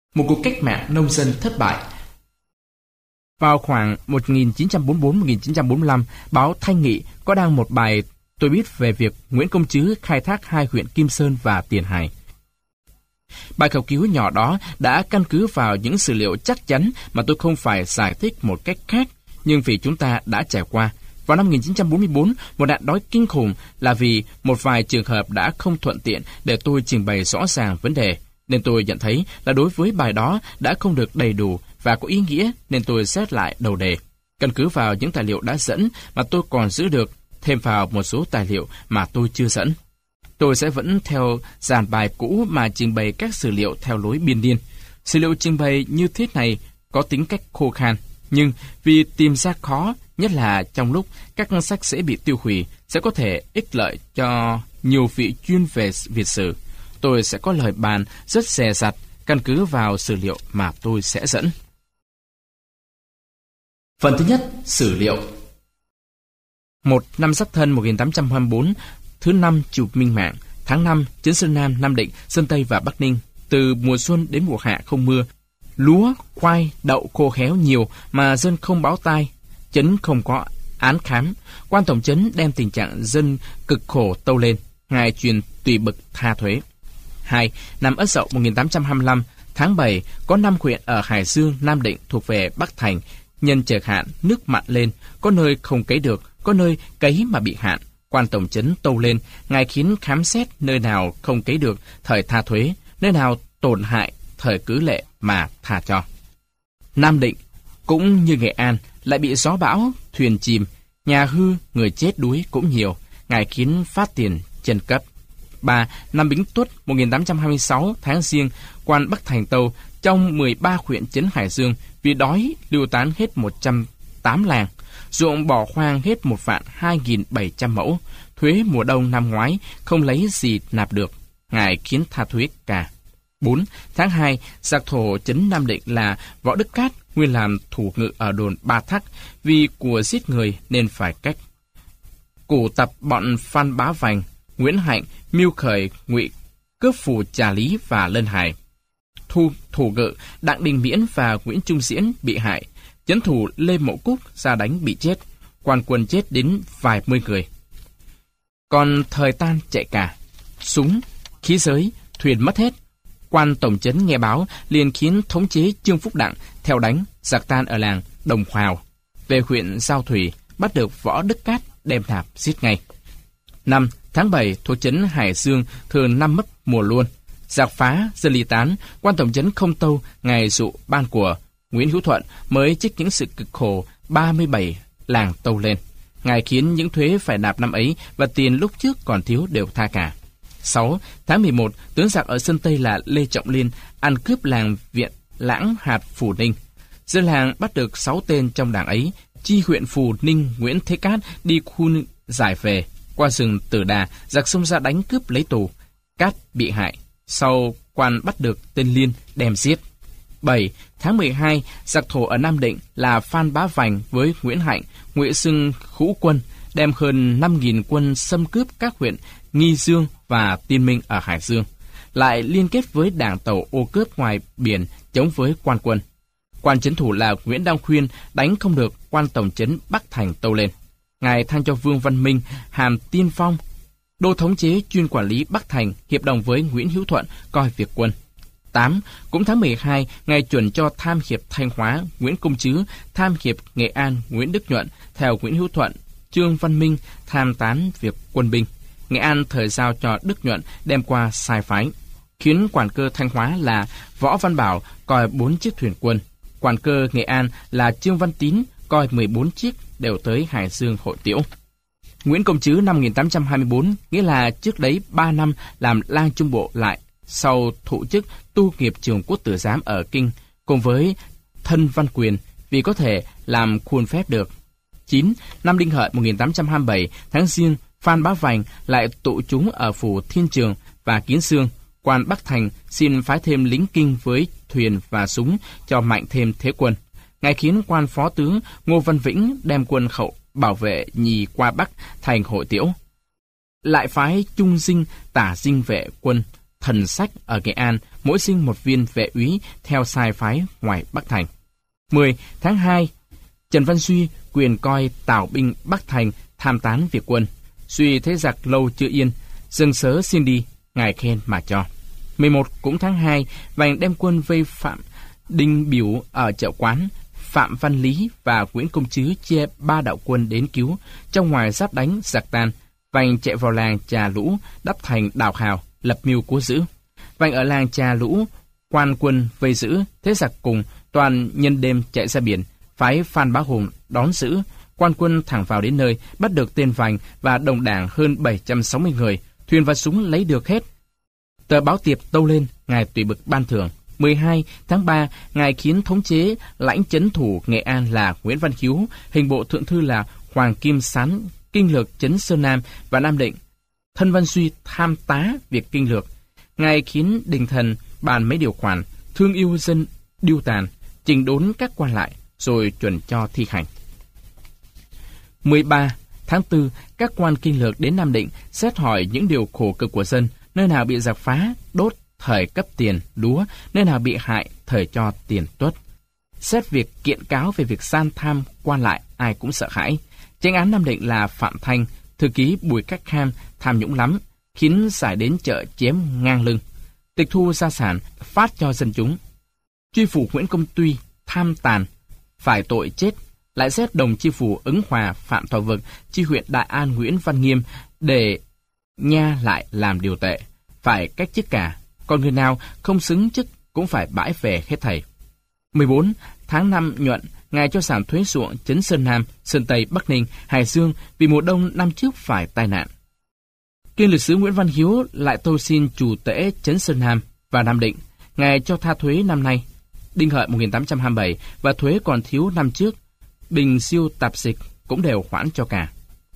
Một cuộc cách mạng nông dân thất bại. Vào khoảng 1944-1945, báo Thanh Nghị có đăng một bài tôi biết về việc Nguyễn Công Trứ khai thác hai huyện Kim Sơn và Tiền Hải. Bài khảo cứu nhỏ đó đã căn cứ vào những sử liệu chắc chắn mà tôi không phải giải thích một cách khác, nhưng vì chúng ta đã trải qua. Vào năm 1944, một nạn đói kinh khủng là vì một vài trường hợp đã không thuận tiện để tôi trình bày rõ ràng vấn đề, nên tôi nhận thấy là đối với bài đó đã không được đầy đủ và có ý nghĩa, nên tôi xét lại đầu đề. Căn cứ vào những tài liệu đã dẫn mà tôi còn giữ được, thêm vào một số tài liệu mà tôi chưa dẫn. Tôi sẽ vẫn theo dàn bài cũ mà trình bày các sử liệu theo lối biên niên. Sử liệu trình bày như thế này có tính cách khô khan, nhưng vì tìm ra khó, nhất là trong lúc các sách sẽ bị tiêu hủy, sẽ có thể ích lợi cho nhiều vị chuyên về Việt sử. Tôi sẽ có lời bàn rất dè dặt, căn cứ vào sử liệu mà tôi sẽ dẫn. Phần thứ nhất, sử liệu. 1. Năm Giáp Thân 1824, thứ 5 chụp minh mạng, tháng 5, trấn Sơn Nam, Nam Định, Sơn Tây và Bắc Ninh. Từ mùa xuân đến mùa hạ không mưa, lúa, khoai, đậu khô héo nhiều mà dân không báo tai, trấn không có án khám. Quan tổng trấn đem tình trạng dân cực khổ tâu lên, ngài truyền tùy bực tha thuế. 2. Năm Ất Dậu 1825, tháng 7, có 5 huyện ở Hải Dương, Nam Định thuộc về Bắc Thành. Nhân trời hạn, nước mặn lên, có nơi không cấy được, có nơi cấy mà bị hạn. Quan tổng trấn tâu lên, ngài khiến khám xét nơi nào không cấy được, thời tha thuế, nơi nào tổn hại, thời cứ lệ mà tha cho. Nam Định, cũng như Nghệ An, lại bị gió bão, thuyền chìm, nhà hư, người chết đuối cũng nhiều, ngài khiến phát tiền chân cấp. 3. Năm Bính Tuất 1826, tháng Giêng, quan Bắc Thành tâu, trong 13 huyện trấn Hải Dương, vì đói lưu tán hết 108 làng, ruộng bỏ hoang hết 1.2.700 mẫu, thuế mùa đông năm ngoái không lấy gì nạp được, ngài khiến tha thuế cả. 4. Tháng 2, giặc thổ trấn Nam Định là Võ Đức Cát, nguyên làm thủ ngự ở đồn Ba Thắc, vì của giết người nên phải cách. Cổ tập bọn Phan Bá Vành, Nguyễn Hạnh, mưu khởi ngụy cướp phù Trà Lý và Lân Hải. Thủ ngự Đặng Đình Miễn và Nguyễn Trung Diễn bị hại, trấn thủ Lê Mậu Cúc ra đánh bị chết, quan quân chết đến vài mươi người. Còn thời tan chạy cả, súng, khí giới, thuyền mất hết. Quan tổng trấn nghe báo liền khiến thống chế Trương Phúc Đặng theo đánh, giặc tan ở làng Đồng Hòa. Về huyện Giao Thủy, bắt được Võ Đức Cát đem nạp giết ngay. 5. Tháng 7, thuộc trấn Hải Dương thường năm mất mùa luôn. Giặc phá, dân ly tán, quan tổng trấn không tâu, ngài dụ ban của Nguyễn Hữu Thuận mới trích những sự cực khổ 37 làng tâu lên. Ngài khiến những thuế phải nạp năm ấy và tiền lúc trước còn thiếu đều tha cả. 6. Tháng 11, tướng giặc ở Sơn Tây là Lê Trọng Liên ăn cướp làng Viện Lãng Hạt Phù Ninh. Dân làng bắt được 6 tên trong đảng ấy, chi huyện Phù Ninh Nguyễn Thế Cát đi khu giải về. Qua rừng Tử Đà, giặc xông ra đánh cướp lấy tù. Cát bị hại. Sau quan bắt được tên Liên đem giết. 7. Tháng 12, giặc thổ ở Nam Định là Phan Bá Vành với Nguyễn Hạnh, Ngụy Xưng Khũ Quân đem hơn 5.000 quân xâm cướp các huyện Nghi Dương và Tiên Minh ở Hải Dương, lại liên kết với đảng tàu ô cướp ngoài biển chống với quan quân. Quan trấn thủ là Nguyễn Đăng Khuyên đánh không được, quan tổng trấn Bắc Thành tâu lên. Ngài thăng cho Vương Văn Minh hàm Tiên Phong, đô thống chế chuyên quản lý Bắc Thành, hiệp đồng với Nguyễn Hữu Thuận coi việc quân. 8. Cũng tháng 12, ngài chuẩn cho tham hiệp Thanh Hóa Nguyễn Công Trứ, tham hiệp Nghệ An Nguyễn Đức Nhuận theo Nguyễn Hữu Thuận, Trương Văn Minh tham tán việc quân binh. Nghệ An thời giao cho Đức Nhuận đem qua sai phái, khiến quản cơ Thanh Hóa là Võ Văn Bảo coi 4 chiếc thuyền quân. Quản cơ Nghệ An là Trương Văn Tín coi 14 chiếc đều tới Hải Dương hội tiễu. Nguyễn Công Trứ năm 1824, nghĩa là trước đấy 3 năm làm lang trung bộ lại, sau thụ chức tu nghiệp trường quốc tử giám ở Kinh, cùng với thân văn quyền, vì có thể làm khuôn phép được. 9. Năm Đinh Hợi 1827, tháng Giêng, Phan Bá Vành lại tụ chúng ở phủ Thiên Trường và Kiến Sương. Quan Bắc Thành xin phái thêm lính Kinh với thuyền và súng cho mạnh thêm thế quân. Ngài khiến quan phó tướng Ngô Văn Vĩnh đem quân khẩu bảo vệ nhì qua Bắc thành hội tiễu. Lại phái Trung Dinh tả dinh vệ quân Thần Sách ở Nghệ An, mỗi sinh một viên vệ úy theo sai phái ngoài Bắc Thành. 10 tháng 2, Trần Văn Suy quyền coi tào binh Bắc Thành tham tán Việt quân. Suy thấy giặc lâu chưa yên, dâng sớ xin đi, ngài khen mà cho. 11 cũng tháng 2, Vành đem quân vây Phạm Đinh Biểu ở chợ Quán. Phạm Văn Lý và Nguyễn Công Trứ chia 3 đạo quân đến cứu. Trong ngoài giáp đánh giặc tan, Vành chạy vào làng Trà Lũ, đắp thành đào hào, lập mưu cố giữ. Vành ở làng Trà Lũ, quan quân vây giữ, thế giặc cùng toàn nhân đêm chạy ra biển, phái Phan Bá Hùng đón giữ. Quan quân thẳng vào đến nơi, bắt được tên Vành và đồng đảng hơn 760 người, thuyền và súng lấy được hết. Tờ báo Tiệp tâu lên, ngài tùy bực ban thưởng. 12 tháng 3, ngài khiến thống chế lãnh trấn thủ Nghệ An là Nguyễn Văn Hiếu, hình bộ thượng thư là Hoàng Kim Sán, kinh lược trấn Sơn Nam và Nam Định. Thân Văn Suy tham tá việc kinh lược. Ngài khiến đình thần bàn mấy điều khoản, thương yêu dân điêu tàn, trình đốn các quan lại, rồi chuẩn cho thi hành. 13 tháng 4, các quan kinh lược đến Nam Định xét hỏi những điều khổ cực của dân, nơi nào bị giặc phá, đốt, thời cấp tiền, lúa, nơi nào bị hại, thời cho tiền tuất. Xét việc kiện cáo về việc san tham quan lại, ai cũng sợ hãi. Chánh án Nam Định là Phạm Thanh, thư ký Bùi Cách Kham tham nhũng lắm, khiến giải đến chợ chém ngang lưng. Tịch thu gia sản, phát cho dân chúng. Tri phủ Nguyễn Công Tuy tham tàn, phải tội chết. Lại xét đồng tri phủ Ứng Hòa Phạm Thọ Vực, tri huyện Đại An Nguyễn Văn Nghiêm để nha lại làm điều tệ, phải cách chức cả. Còn người nào không xứng chức cũng phải bãi về hết thảy. 14 tháng 5 nhuận, ngài cho giảm thuế ruộng trấn Sơn Nam, Sơn Tây, Bắc Ninh, Hải Dương vì mùa đông năm trước phải tai nạn. Kiên lược sứ Nguyễn Văn Hiếu lại tâu xin chủ tể trấn Sơn Nam và Nam Định, ngài cho tha thuế năm nay. Đinh Hợi 1827 và thuế còn thiếu năm trước, bình siêu tạp dịch cũng đều khoản cho cả.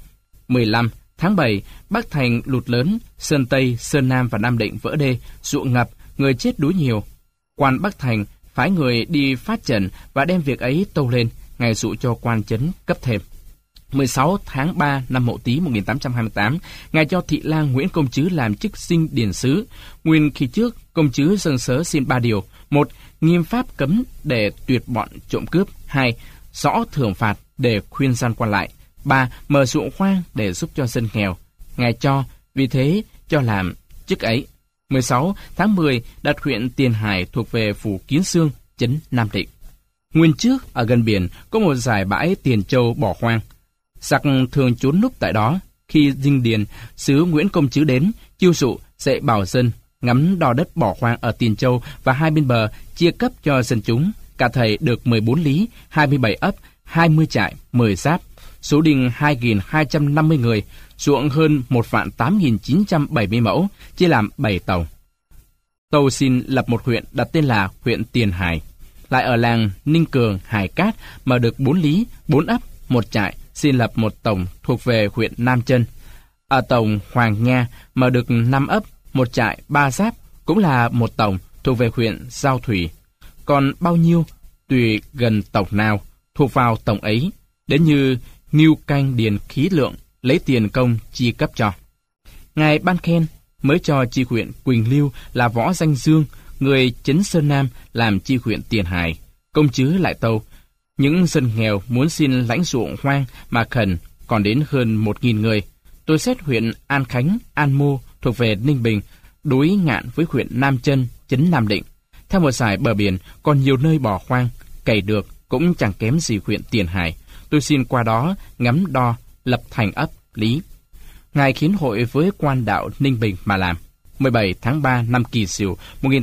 15 tháng 7, Bắc Thành lụt lớn, Sơn Tây, Sơn Nam và Nam Định vỡ đê, ruộng ngập, người chết đuối nhiều. Quan Bắc Thành phái người đi phát trần và đem việc ấy tâu lên, ngài dụ cho quan trấn cấp thêm. 16 tháng 3 năm Mậu Tý 1828, ngài cho thị lang Nguyễn Công Trứ làm chức dinh điển sứ. Nguyên khi trước, Công Trứ dâng sớ xin 3 điều: 1. Nghiêm pháp cấm để tuyệt bọn trộm cướp. 2. Rõ thưởng phạt để khuyên gian quan lại. 3. Mở ruộng khoang để giúp cho dân nghèo. Ngài cho, vì thế cho làm chức ấy. 16 tháng 10, đặt huyện Tiền Hải thuộc về phủ Kiến Xương, trấn Nam Định. Nguyên trước, ở gần biển, có một dải bãi Tiền Châu bỏ hoang. Giặc thường trốn núp tại đó. Khi dinh điền, sứ Nguyễn Công Trứ đến, chiêu dụ, dạy bảo dân, ngắm đo đất bỏ hoang ở Tiền Châu và hai bên bờ, chia cấp cho dân chúng. Cả thầy được 14 lý, 27 ấp, 20 trại, 10 giáp. Số đình 2.250 người, ruộng hơn 1.8.970 mẫu, chia làm 7 tàu. Tâu xin lập một huyện đặt tên là huyện Tiền Hải. Lại ở làng Ninh Cường, Hải Cát mà được 4 lý, 4 ấp, 1 trại, xin lập một tổng thuộc về huyện Nam Chân. Ở tổng Hoàng Nha mà được 5 ấp, 1 trại, 3 giáp, cũng là một tổng thuộc về huyện Giao Thủy. Còn bao nhiêu, tùy gần tổng nào, thuộc vào tổng ấy, đến như Ngưu Canh điền khí lượng, lấy tiền công chi cấp cho. Ngài ban khen, mới cho chi huyện Quỳnh Lưu là Võ Danh Dương, người trấn Sơn Nam làm chi huyện Tiền Hải. Công Trứ lại tâu, những dân nghèo muốn xin lãnh ruộng hoang mà khẩn còn đến hơn 1.000 người. Tôi xét huyện An Khánh, An Mô thuộc về Ninh Bình, đối ngạn với huyện Nam Chân, trấn Nam Định. Theo một dải bờ biển, còn nhiều nơi bỏ hoang, cày được cũng chẳng kém gì huyện Tiền Hải. Tôi xin qua đó ngắm đo, lập thành ấp, lý. Ngài khiến hội với quan đạo Ninh Bình mà làm. 17 tháng 3 năm Kỷ Sửu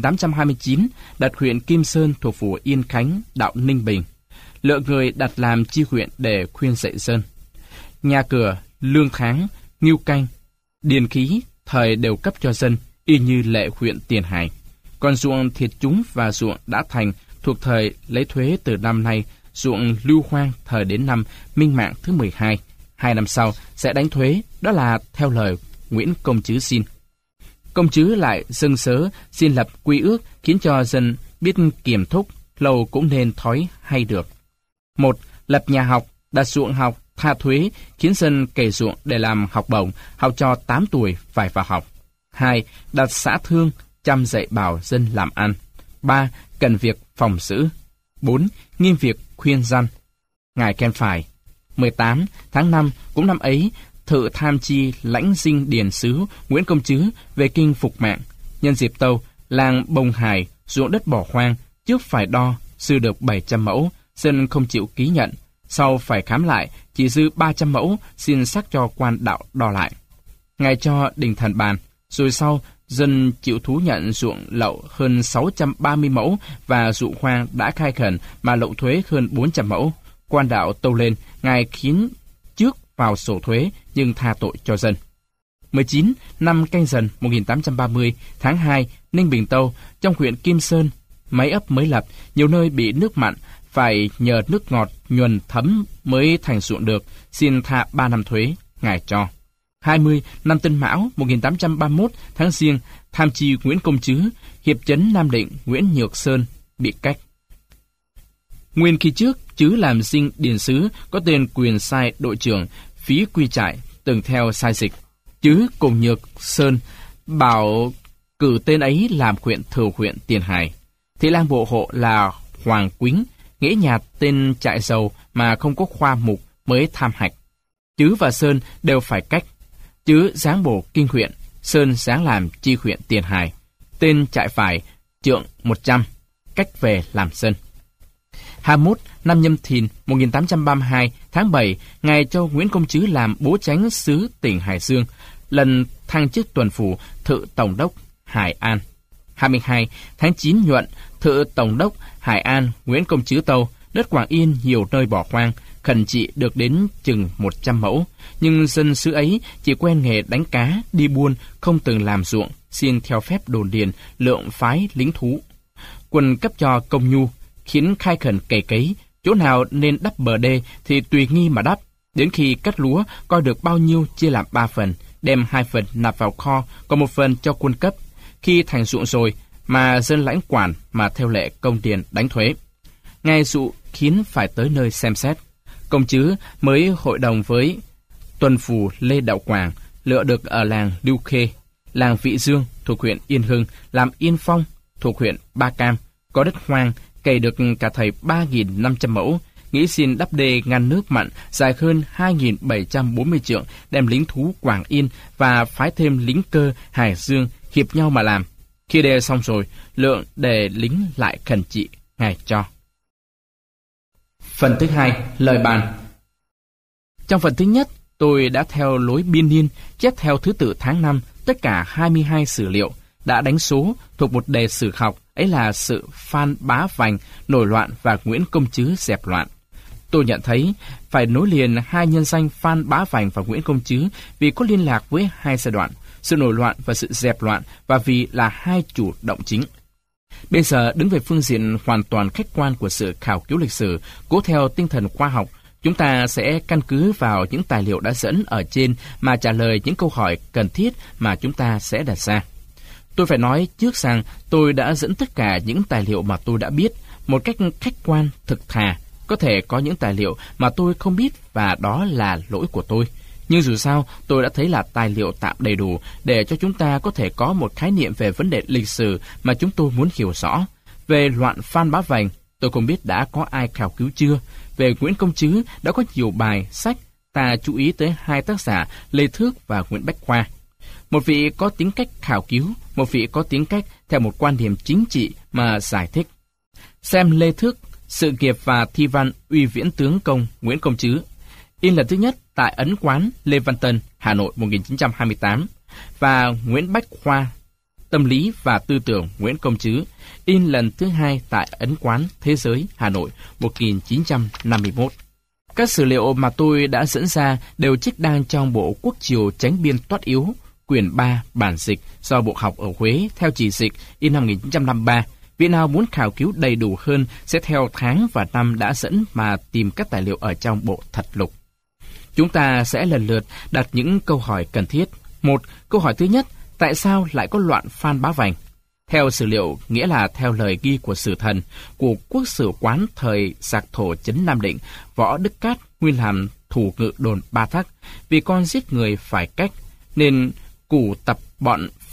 1829, đặt huyện Kim Sơn thuộc phủ Yên Khánh, đạo Ninh Bình. Lựa người đặt làm chi huyện để khuyên dạy dân. Nhà cửa, lương tháng, ngưu canh, điền khí, thời đều cấp cho dân, y như lệ huyện Tiền Hải. Còn ruộng thiệt chúng và ruộng đã thành thuộc thời lấy thuế từ năm nay, ruộng lưu hoang thời đến năm Minh Mạng thứ 12. 2 năm sau sẽ đánh thuế, đó là theo lời Nguyễn Công Trứ xin. Công Trứ lại dâng sớ xin lập quy ước, khiến cho dân biết kiềm thúc, lâu cũng nên thói hay được. 1. Lập nhà học, đặt ruộng học, tha thuế, khiến dân cày ruộng để làm học bổng, học cho 8 tuổi phải vào học. 2. Đặt xã thương, chăm dạy bảo dân làm ăn. 3. Cần việc phòng giữ. 4. Nghiêm việc khuyên răn. Ngài khen phải. 18. Tháng 5, cũng năm ấy, thự tham chi lãnh dinh điền sứ Nguyễn Công Trứ về kinh phục mạng. Nhân dịp tâu, làng Bồng Hải, ruộng đất bỏ hoang, trước phải đo, dư được 700 mẫu, dân không chịu ký nhận. Sau phải khám lại, chỉ dư 300 mẫu, xin xác cho quan đạo đo lại. Ngài cho đình thần bàn, rồi sau, dân chịu thú nhận ruộng lậu hơn 630 mẫu và ruộng hoang đã khai khẩn mà lậu thuế hơn 400 mẫu. Quan đạo tâu lên, Ngài khiến trước vào sổ thuế nhưng tha tội cho dân. 19. Năm Canh Dần 1830, tháng 2, Ninh Bình tâu, trong huyện Kim Sơn, mấy ấp mới lập, nhiều nơi bị nước mặn, phải nhờ nước ngọt nhuần thấm mới thành ruộng được, xin tha 3 năm thuế, Ngài cho. 20. Năm Tân Mão 1831, tháng Giêng, tham chi Nguyễn Công Trứ, hiệp chấn Nam Định Nguyễn Nhược Sơn bị cách. Nguyên khi trước, Trứ làm dinh điền sứ, có tên quyền sai đội trưởng, phí quy trại, từng theo sai dịch. Trứ cùng Nhược Sơn bảo cử tên ấy làm huyện thừa huyện Tiền Hải. Thị lang bộ hộ là Hoàng Quýnh, nghĩa nhà tên trại giàu mà không có khoa mục mới tham hạch. Trứ và Sơn đều phải cách. Trứ giáng bổ kinh huyện, Sơn giáng làm chi huyện Tiền Hải. Tên trại phải trượng 100, cách về làm dân. 21. Năm Nhâm Thìn 1832, tháng 7, Ngài cho Nguyễn Công Trứ làm bố chánh xứ tỉnh Hải Dương, lần thăng chức tuần phủ thự tổng đốc Hải An. 22. Tháng 9 Nhuận, thự tổng đốc Hải An Nguyễn Công Trứ tâu, đất Quảng Yên nhiều nơi bỏ hoang, khẩn trị được đến chừng 100 mẫu, nhưng dân xứ ấy chỉ quen nghề đánh cá, đi buôn, không từng làm ruộng, xin theo phép đồn điền, lượng phái lính thú. Quân cấp cho công nhu, khiến khai khẩn cày cấy, chỗ nào nên đắp bờ đê thì tùy nghi mà đắp, đến khi cắt lúa coi được bao nhiêu chia làm 3 phần, đem 2 phần nạp vào kho, còn 1 phần cho quân cấp. Khi thành ruộng rồi mà dân lãnh quản mà theo lệ công điền đánh thuế. Ngài dụ khiến phải tới nơi xem xét. Công Trứ mới hội đồng với tuần phủ Lê Đạo Quảng, lựa được ở làng Điêu Khê, làng Vị Dương thuộc huyện Yên Hưng, làm Yên Phong thuộc huyện Ba Cam, có đất hoang, cày được cả thầy 3.500 mẫu, nghĩ xin đắp đê ngăn nước mặn dài hơn 2.740 trượng, đem lính thú Quảng Yên và phái thêm lính cơ Hải Dương hiệp nhau mà làm. Khi đê xong rồi, lượng để lính lại khẩn trị, Ngài cho. Phần thứ 2, lời bàn. Trong phần thứ nhất, tôi đã theo lối biên niên, chép theo thứ tự tháng năm, tất cả 22 sử liệu, đã đánh số thuộc một đề sử học, ấy là sự Phan Bá Vành nổi loạn và Nguyễn Công Trứ dẹp loạn. Tôi nhận thấy phải nối liền hai nhân danh Phan Bá Vành và Nguyễn Công Trứ vì có liên lạc với hai giai đoạn, sự nổi loạn và sự dẹp loạn, và vì là hai chủ động chính. Bây giờ, đứng về phương diện hoàn toàn khách quan của sự khảo cứu lịch sử, cố theo tinh thần khoa học, chúng ta sẽ căn cứ vào những tài liệu đã dẫn ở trên mà trả lời những câu hỏi cần thiết mà chúng ta sẽ đặt ra. Tôi phải nói trước rằng tôi đã dẫn tất cả những tài liệu mà tôi đã biết một cách khách quan, thực thà. Có thể có những tài liệu mà tôi không biết và đó là lỗi của tôi. Nhưng dù sao, tôi đã thấy là tài liệu tạm đầy đủ để cho chúng ta có thể có một khái niệm về vấn đề lịch sử mà chúng tôi muốn hiểu rõ. Về loạn Phan Bá Vành, tôi không biết đã có ai khảo cứu chưa. Về Nguyễn Công Trứ đã có nhiều bài, sách, ta chú ý tới hai tác giả Lê Thước và Nguyễn Bách Khoa. Một vị có tính cách khảo cứu, một vị có tính cách theo một quan điểm chính trị mà giải thích. Xem Lê Thước, Sự nghiệp và thi văn Uy Viễn Tướng Công Nguyễn Công Trứ, in lần thứ nhất tại Ấn Quán Lê Văn Tân, Hà Nội 1928, và Nguyễn Bách Khoa, Tâm lý và tư tưởng Nguyễn Công Trứ, in lần thứ hai tại Ấn Quán Thế giới, Hà Nội 1951. Các sử liệu mà tôi đã dẫn ra đều trích đăng trong bộ Quốc Triều Chánh Biên Toát Yếu, quyển 3 bản dịch do Bộ Học ở Huế theo chỉ dịch in năm 1953. Vị nào muốn khảo cứu đầy đủ hơn sẽ theo tháng và năm đã dẫn mà tìm các tài liệu ở trong bộ thật lục. Chúng ta sẽ lần lượt đặt những câu hỏi cần thiết. Một, câu hỏi thứ nhất, tại sao lại có loạn Phan Bá Vành? Theo sử liệu, nghĩa là theo lời ghi của sử thần, của quốc sử quán thời Giặc Thổ Trấn Nam Định, Võ Đức Cát nguyên làm thủ ngự đồn Ba Thắc, vì con giết người phải cách, nên củ tập bọn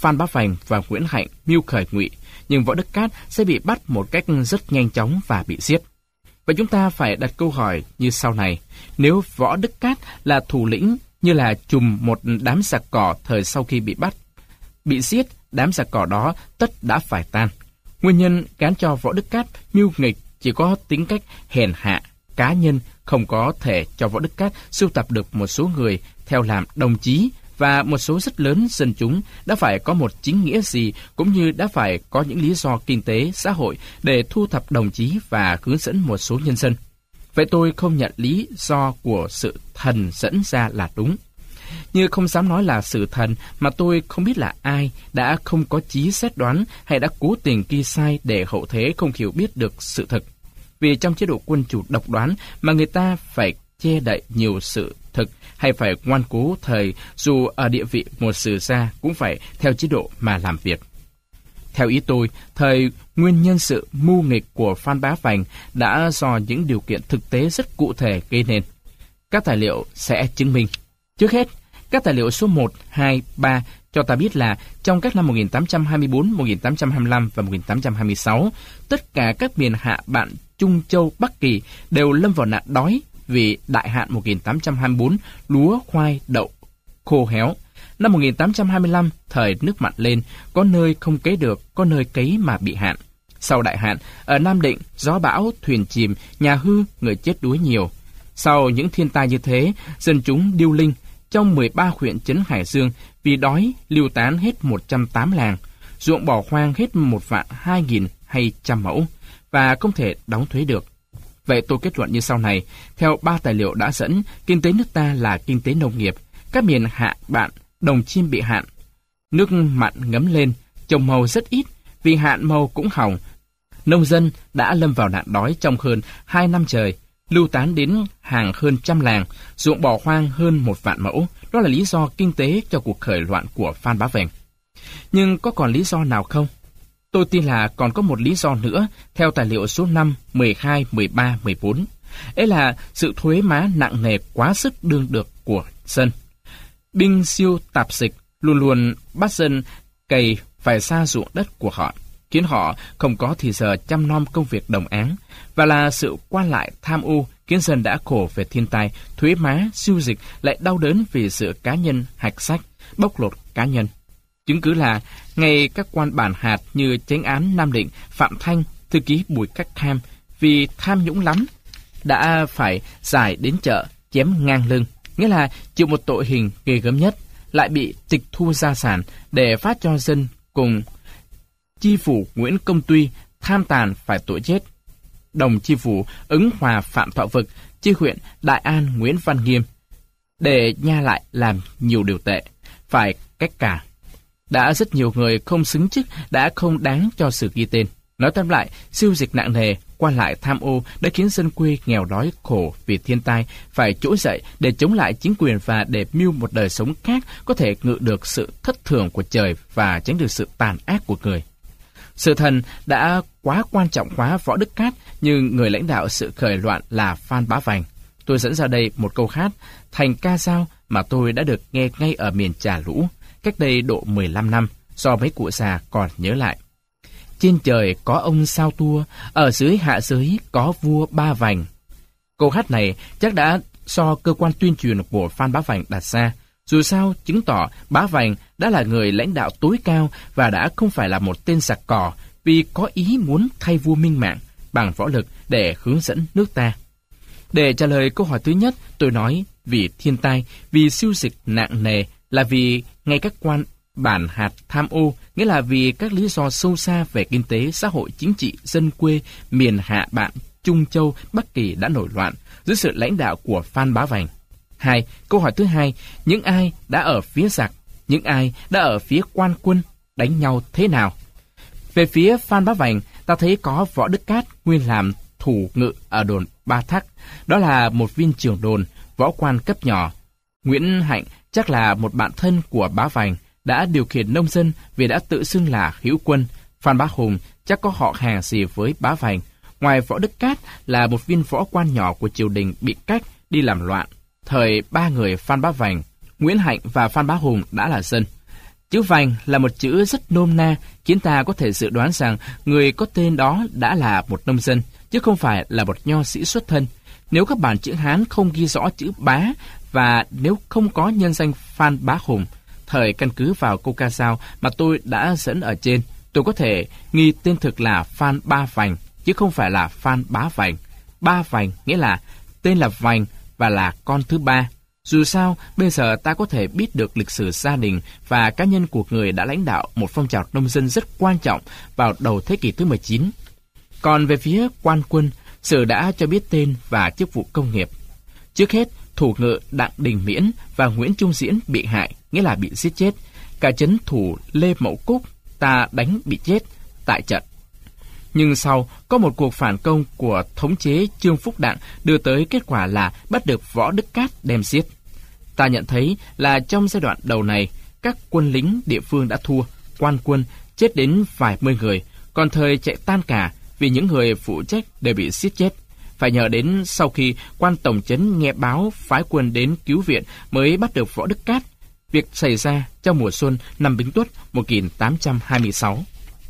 Phan Bá Vành và Nguyễn Hạnh mưu khởi ngụy, nhưng Võ Đức Cát sẽ bị bắt một cách rất nhanh chóng và bị giết. Và chúng ta phải đặt câu hỏi như sau này: nếu Võ Đức Cát là thủ lĩnh, như là trùm một đám giặc cỏ thời sau khi bị bắt, bị giết, đám giặc cỏ đó tất đã phải tan. Nguyên nhân gán cho Võ Đức Cát mưu nghịch chỉ có tính cách hèn hạ, cá nhân, không có thể cho Võ Đức Cát sưu tập được một số người theo làm đồng chí, và một số rất lớn dân chúng đã phải có một chính nghĩa gì, cũng như đã phải có những lý do kinh tế, xã hội để thu thập đồng chí và hướng dẫn một số nhân dân. Vậy tôi không nhận lý do của sự thần dẫn ra là đúng. Như không dám nói là sự thần, mà tôi không biết là ai đã không có trí xét đoán hay đã cố tình ghi sai để hậu thế không hiểu biết được sự thực. Vì trong chế độ quân chủ độc đoán mà người ta phải che đậy nhiều sự thực, hay phải ngoan cố thời dù ở địa vị một sử gia cũng phải theo chế độ mà làm việc. Theo ý tôi, thời nguyên nhân sự mưu nghịch của Phan Bá Vành đã do những điều kiện thực tế rất cụ thể gây nên. Các tài liệu sẽ chứng minh. Trước hết, các tài liệu số 1, 2, 3 cho ta biết là trong các năm 1824, 1825 và 1826, tất cả các miền hạ bạn Trung Châu, Bắc Kỳ đều lâm vào nạn đói vì đại hạn 1824, lúa, khoai, đậu khô héo. Năm 1825, thời nước mặn lên, có nơi không cấy được, có nơi cấy mà bị hạn. Sau đại hạn, ở Nam Định, gió bão, thuyền chìm, nhà hư, người chết đuối nhiều. Sau những thiên tai như thế, dân chúng điêu linh trong 13 huyện trấn Hải Dương vì đói lưu tán hết 108 làng, ruộng bỏ hoang hết 1.200.000 mẫu và không thể đóng thuế được. Vậy tôi kết luận như sau này: theo 3 tài liệu đã dẫn, kinh tế nước ta là kinh tế nông nghiệp. Các miền hạ bạn đồng chim bị hạn, nước mặn ngấm lên, trồng màu rất ít, vì hạn màu cũng hỏng. Nông dân đã lâm vào nạn đói trong hơn 2 năm trời, lưu tán đến hàng hơn 100 làng, ruộng bỏ hoang hơn 1.000.000 mẫu. Đó là lý do kinh tế cho cuộc khởi loạn của Phan Bá Vành. Nhưng có còn lý do nào không? Tôi tin là còn có một lý do nữa, theo tài liệu số 5, 12, 13, 14. Ấy là sự thuế má nặng nề quá sức đương được của dân. Binh siêu tạp dịch luôn luôn bắt dân cày phải xa ruộng đất của họ, khiến họ không có thì giờ chăm nom công việc đồng áng, và là sự quan lại tham ô khiến dân đã khổ về thiên tai, thuế má, siêu dịch, lại đau đớn vì sự cá nhân hạch sách, bóc lột cá nhân. Chứng cứ là ngay các quan bản hạt như chánh án Nam Định Phạm Thanh, thư ký Bùi Cách Kham vì tham nhũng lắm đã phải giải đến chợ chém ngang lưng, nghĩa là chịu một tội hình ghê gớm nhất, lại bị tịch thu gia sản để phát cho dân, cùng chi phủ Nguyễn Công Tuy tham tàn phải tội chết. Đồng chi phủ Ứng Hòa Phạm Thọ Vực, chi huyện Đại An Nguyễn Văn Nghiêm để nha lại làm nhiều điều tệ, phải cách cả. Đã rất nhiều người không xứng chức, đã không đáng cho sự ghi tên. Nói tóm lại, siêu dịch nặng nề, quan lại tham ô đã khiến dân quê nghèo đói khổ vì thiên tai phải trỗi dậy để chống lại chính quyền và để mưu một đời sống khác có thể ngự được sự thất thường của trời và tránh được sự tàn ác của người. Sự thần đã quá quan trọng hóa Võ Đức Cát, nhưng người lãnh đạo sự khởi loạn là Phan Bá Vành. Tôi dẫn ra đây một câu hát thành ca dao mà tôi đã được nghe ngay ở miền Trà Lũ cách đây độ 15 năm, do mấy cụ già còn nhớ lại. Trên trời có ông sao tua, ở dưới hạ giới có vua Ba Vành. Câu hát này chắc đã do cơ quan tuyên truyền của Phan Bá Vành đặt ra. Dù sao, chứng tỏ Bá Vành đã là người lãnh đạo tối cao và đã không phải là một tên giặc cỏ vì có ý muốn thay vua Minh Mạng bằng võ lực để hướng dẫn nước ta. Để trả lời câu hỏi thứ nhất, tôi nói vì thiên tai, vì siêu dịch nặng nề là vì ngay các quan bản hạt tham ô, nghĩa là vì các lý do sâu xa về kinh tế, xã hội, chính trị, dân quê, miền hạ bạn, Trung Châu, Bắc Kỳ đã nổi loạn dưới sự lãnh đạo của Phan Bá Vành. 2. Câu hỏi thứ hai, những ai đã ở phía giặc, những ai đã ở phía quan quân đánh nhau thế nào? Về phía Phan Bá Vành, ta thấy có Võ Đức Cát nguyên làm thủ ngự ở đồn Ba Thắc, đó là một viên trưởng đồn, võ quan cấp nhỏ. Nguyễn Hạnh chắc là một bạn thân của Bá Vành, đã điều khiển nông dân vì đã tự xưng là hữu quân. Phan Bá Hùng chắc có họ hàng gì với Bá Vành. Ngoài Võ Đức Cát là một viên võ quan nhỏ của triều đình bị cách đi làm loạn. Thời ba người Phan Bá Vành, Nguyễn Hạnh và Phan Bá Hùng đã là dân. Chữ Vành là một chữ rất nôm na, khiến ta có thể dự đoán rằng người có tên đó đã là một nông dân, chứ không phải là một nho sĩ xuất thân. Nếu các bản chữ Hán không ghi rõ chữ Bá, và nếu không có nhân danh Phan Bá Hùng, thời căn cứ vào câu ca dao mà tôi đã dẫn ở trên, tôi có thể nghi tên thực là Phan Ba Vành, chứ không phải là Phan Bá Vành. Ba Vành nghĩa là tên là Vành và là con thứ ba. Dù sao, bây giờ ta có thể biết được lịch sử gia đình và cá nhân của người đã lãnh đạo một phong trào nông dân rất quan trọng vào đầu thế kỷ thứ 19. Còn về phía quan quân, sử đã cho biết tên và chức vụ công nghiệp. Trước hết, thủ ngự Đặng Đình Miễn và Nguyễn Trung Diễn bị hại, nghĩa là bị giết chết. Cả trấn thủ Lê Mậu Cúc ta đánh bị chết tại trận. Nhưng sau, có một cuộc phản công của thống chế Trương Phúc Đặng đưa tới kết quả là bắt được Võ Đức Cát đem giết. Ta nhận thấy là trong giai đoạn đầu này, các quân lính địa phương đã thua, quan quân chết đến vài mươi người, còn thời chạy tan cả vì những người phụ trách đều bị giết chết. Phải nhờ đến sau khi quan tổng trấn nghe báo phái quân đến cứu viện mới bắt được Võ Đức Cát. Việc xảy ra trong mùa xuân năm Bính Tuất 1826.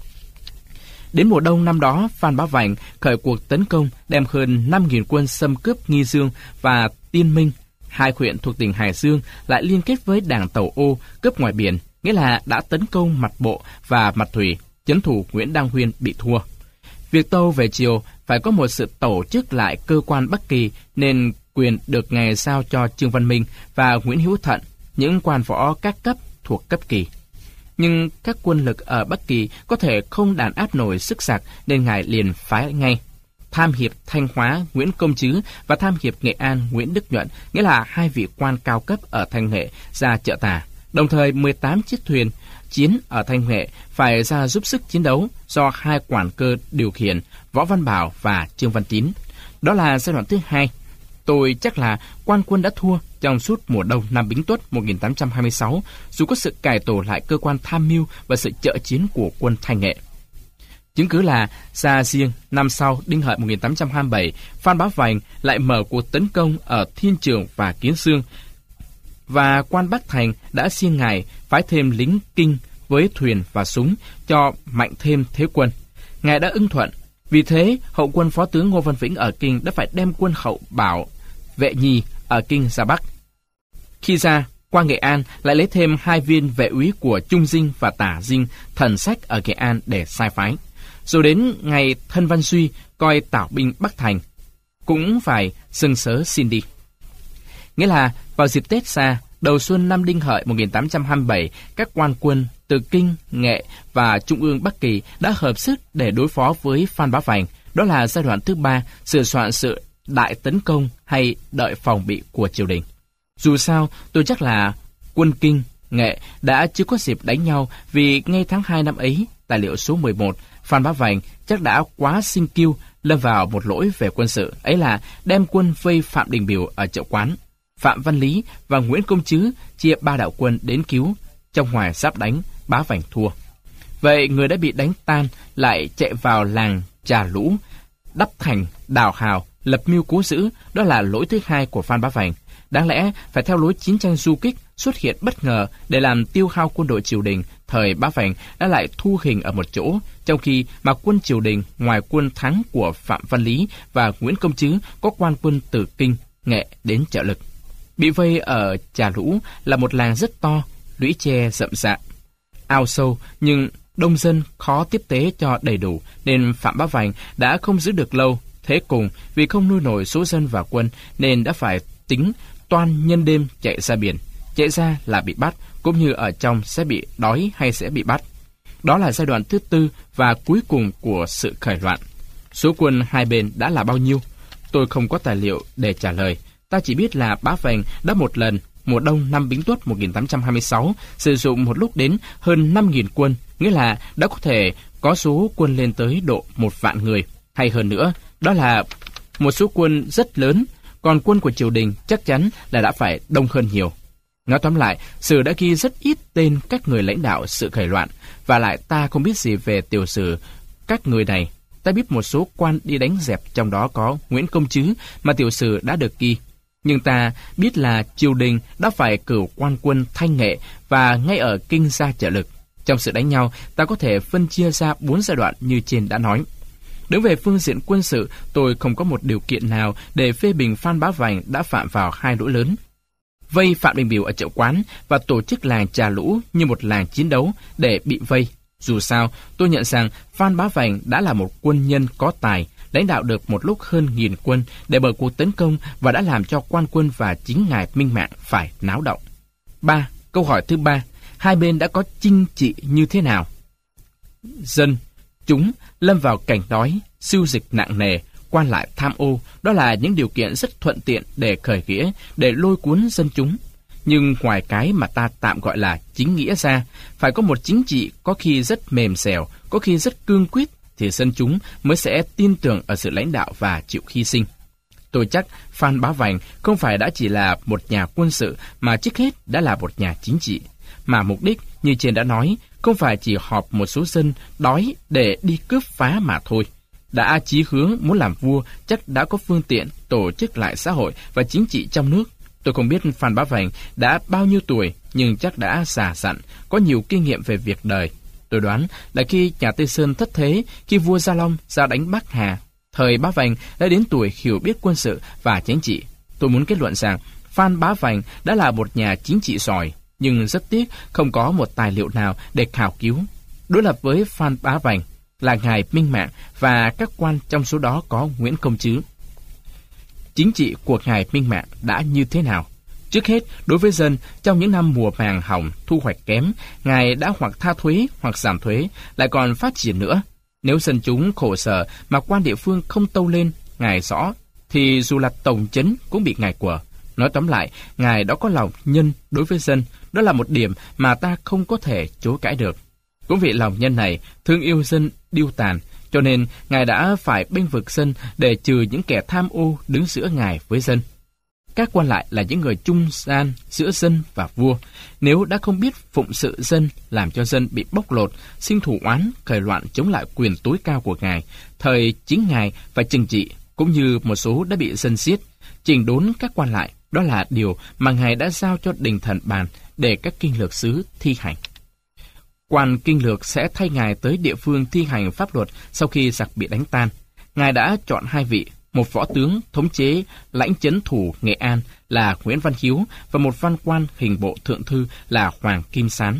Đến mùa đông năm đó, Phan Bá Vành khởi cuộc tấn công đem hơn 5.000 quân xâm cướp Nghi Dương và Tiên Minh, hai huyện thuộc tỉnh Hải Dương, lại liên kết với đảng Tàu Ô cướp ngoài biển, nghĩa là đã tấn công mặt bộ và mặt thủy. Trấn thủ Nguyễn Đăng Huyên bị thua. Việc tâu về chiều phải có một sự tổ chức lại cơ quan Bắc Kỳ, nên quyền được ngài giao cho Trương Văn Minh và Nguyễn Hữu Thận, những quan võ các cấp thuộc cấp Kỳ. Nhưng các quân lực ở Bắc Kỳ có thể không đàn áp nổi sức giặc, nên ngài liền phái ngay tham hiệp Thanh Hóa Nguyễn Công Trứ và tham hiệp Nghệ An Nguyễn Đức Nhuận, nghĩa là hai vị quan cao cấp ở Thanh Nghệ, ra trợ tả. Đồng thời 18 chiếc thuyền chiến ở Thanh Nghệ phải ra giúp sức chiến đấu do hai quản cơ điều khiển, Võ Văn Bảo và Trương Văn Tín. Đó là giai đoạn thứ hai. Tôi chắc là quan quân đã thua trong suốt mùa đông năm Bính Tuất 1826, dù có sự cải tổ lại cơ quan tham mưu và sự trợ chiến của quân Thanh Nghệ. Chứng cứ là ra riêng năm sau, Đinh Hợi 1827, Phan Bá Vành lại mở cuộc tấn công ở Thiên Trường và Kiến Xương, và quan Bắc Thành đã xin ngài phái thêm lính kinh với thuyền và súng cho mạnh thêm thế quân. Ngài đã ưng thuận. Vì thế, hậu quân phó tướng Ngô Văn Vĩnh ở Kinh đã phải đem quân hậu Bảo Vệ Nhi ở Kinh ra Bắc. Khi ra, qua Nghệ An lại lấy thêm 2 viên vệ úy của Trung Dinh và Tả Dinh thần sách ở Nghệ An để sai phái. Rồi đến ngày Thân Văn Suy coi tảo binh Bắc Thành, cũng phải xưng sớ xin đi. Nghĩa là vào dịp Tết xa, đầu xuân năm Đinh Hợi 1827, các quan quân từ Kinh, Nghệ và Trung ương Bắc Kỳ đã hợp sức để đối phó với Phan Bá Vành. Đó là giai đoạn thứ ba, sửa soạn sự đại tấn công hay đợi phòng bị của triều đình. Dù sao, tôi chắc là quân Kinh, Nghệ đã chưa có dịp đánh nhau, vì ngay tháng 2 năm ấy, tài liệu số 11, Phan Bá Vành chắc đã quá sinh kiêu, lâm vào một lỗi về quân sự, ấy là đem quân vây Phạm Đình Biểu ở Chợ Quán. Phạm Văn Lý và Nguyễn Công Trứ chia 3 đạo quân đến cứu, trong ngoài giáp đánh, Bá Vành thua. Vậy người đã bị đánh tan lại chạy vào làng Trà Lũ, đắp thành, đào hào, lập mưu cố giữ. Đó là lỗi thứ hai của Phan Bá Vành. Đáng lẽ phải theo lối chiến tranh du kích, xuất hiện bất ngờ để làm tiêu hao quân đội triều đình. Thời Bá Vành đã lại thu hình ở một chỗ, trong khi mà quân triều đình ngoài quân thắng của Phạm Văn Lý và Nguyễn Công Trứ có quan quân từ Kinh, Nghệ đến trợ lực. Bị vây ở Trà Lũ là một làng rất to, lũy tre rậm rạp, ao sâu, nhưng đông dân khó tiếp tế cho đầy đủ, nên Phạm Bá Vành đã không giữ được lâu. Thế cùng, vì không nuôi nổi số dân và quân, nên đã phải tính toan nhân đêm chạy ra biển. Chạy ra là bị bắt, cũng như ở trong sẽ bị đói hay sẽ bị bắt. Đó là giai đoạn thứ tư và cuối cùng của sự khởi loạn. Số quân hai bên đã là bao nhiêu? Tôi không có tài liệu để trả lời. Ta chỉ biết là Bá Vành đã một lần, mùa đông năm Bính Tuất 1826, sử dụng một lúc đến hơn 5.000 quân, nghĩa là đã có thể có số quân lên tới độ 1 vạn người, hay hơn nữa. Đó là một số quân rất lớn, còn quân của triều đình chắc chắn là đã phải đông hơn nhiều. Nói tóm lại, sử đã ghi rất ít tên các người lãnh đạo sự khởi loạn, và lại ta không biết gì về tiểu sử các người này. Ta biết một số quan đi đánh dẹp, trong đó có Nguyễn Công Trứ mà tiểu sử đã được ghi. Nhưng ta biết là triều đình đã phải cử quan quân thanh nghệ và ngay ở kinh gia trợ lực. Trong sự đánh nhau, ta có thể phân chia ra 4 giai đoạn như trên đã nói. Đứng về phương diện quân sự, tôi không có một điều kiện nào để phê bình Phan Bá Vành đã phạm vào 2 lỗi lớn: vây Phạm Đình Biểu ở Chợ Quán và tổ chức làng Trà Lũ như một làng chiến đấu để bị vây. Dù sao, tôi nhận rằng Phan Bá Vành đã là một quân nhân có tài, lãnh đạo được một lúc hơn 1000 quân để mở cuộc tấn công và đã làm cho quan quân và chính ngài Minh Mạng phải náo động. 3. Câu hỏi thứ 3. Hai bên đã có chinh trị như thế nào? Dân, chúng lâm vào cảnh đói, siêu dịch nặng nề, quan lại tham ô, đó là những điều kiện rất thuận tiện để khởi nghĩa, để lôi cuốn dân chúng. Nhưng ngoài cái mà ta tạm gọi là chính nghĩa ra, phải có một chính trị có khi rất mềm xèo, có khi rất cương quyết, thì dân chúng mới sẽ tin tưởng ở sự lãnh đạo và chịu hy sinh. Tôi chắc Phan Bá Vành không phải đã chỉ là một nhà quân sự mà trước hết đã là một nhà chính trị. Mà mục đích, như trên đã nói, không phải chỉ họp một số dân đói để đi cướp phá mà thôi. Đã chí hướng muốn làm vua, chắc đã có phương tiện tổ chức lại xã hội và chính trị trong nước. Tôi không biết Phan Bá Vành đã bao nhiêu tuổi, nhưng chắc đã già dặn, có nhiều kinh nghiệm về việc đời. Tôi đoán là khi nhà Tây Sơn thất thế, khi vua Gia Long ra đánh Bắc Hà, thời Bá Vành đã đến tuổi hiểu biết quân sự và chính trị. Tôi muốn kết luận rằng Phan Bá Vành đã là một nhà chính trị giỏi, nhưng rất tiếc không có một tài liệu nào để khảo cứu. Đối lập với Phan Bá Vành là ngài Minh Mạng và các quan trong số đó có Nguyễn Công Trứ. Chính trị của ngài Minh Mạng đã như thế nào? Trước hết, đối với dân, trong những năm mùa màng hỏng, thu hoạch kém, ngài đã hoặc tha thuế hoặc giảm thuế, lại còn phát triển nữa. Nếu dân chúng khổ sở mà quan địa phương không tâu lên, ngài rõ, thì dù là tổng trấn cũng bị ngài quở. Nói tóm lại, ngài đã có lòng nhân đối với dân, đó là một điểm mà ta không có thể chối cãi được. Cũng vì lòng nhân này, thương yêu dân điêu tàn, cho nên ngài đã phải bênh vực dân để trừ những kẻ tham ô đứng giữa ngài với dân. Các quan lại là những người trung gian giữa dân và vua. Nếu đã không biết phụng sự dân, làm cho dân bị bóc lột, sinh thủ oán, khởi loạn chống lại quyền tối cao của ngài, thời chính ngài phải trừng trị, cũng như một số đã bị dân giết, chỉnh đốn các quan lại. Đó là điều mà ngài đã giao cho đình thần bàn để các kinh lược sứ thi hành. Quan kinh lược sẽ thay ngài tới địa phương thi hành pháp luật sau khi giặc bị đánh tan. Ngài đã chọn 2 vị, một võ tướng thống chế lãnh chấn thủ Nghệ An là Nguyễn Văn Hiếu và một văn quan hình bộ thượng thư là Hoàng Kim Sán.